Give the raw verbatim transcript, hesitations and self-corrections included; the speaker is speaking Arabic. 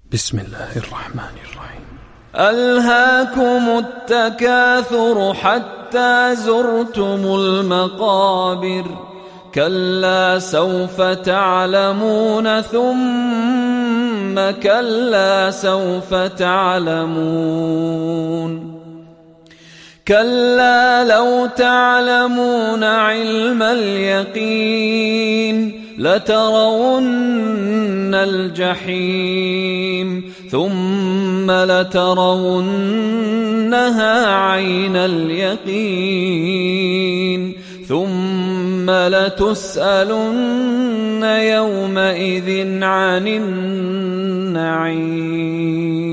بسم الله الرحمن الرحيم. ألهاكم التكاثر حتى زرتم المقابر كلا سوف تعلمون ثم كلا سوف تعلمون كلا لو تعلمون علم اليقين لترون الجحيم ثم لترونها عين اليقين ثم لتسألن يومئذ عن النعيم.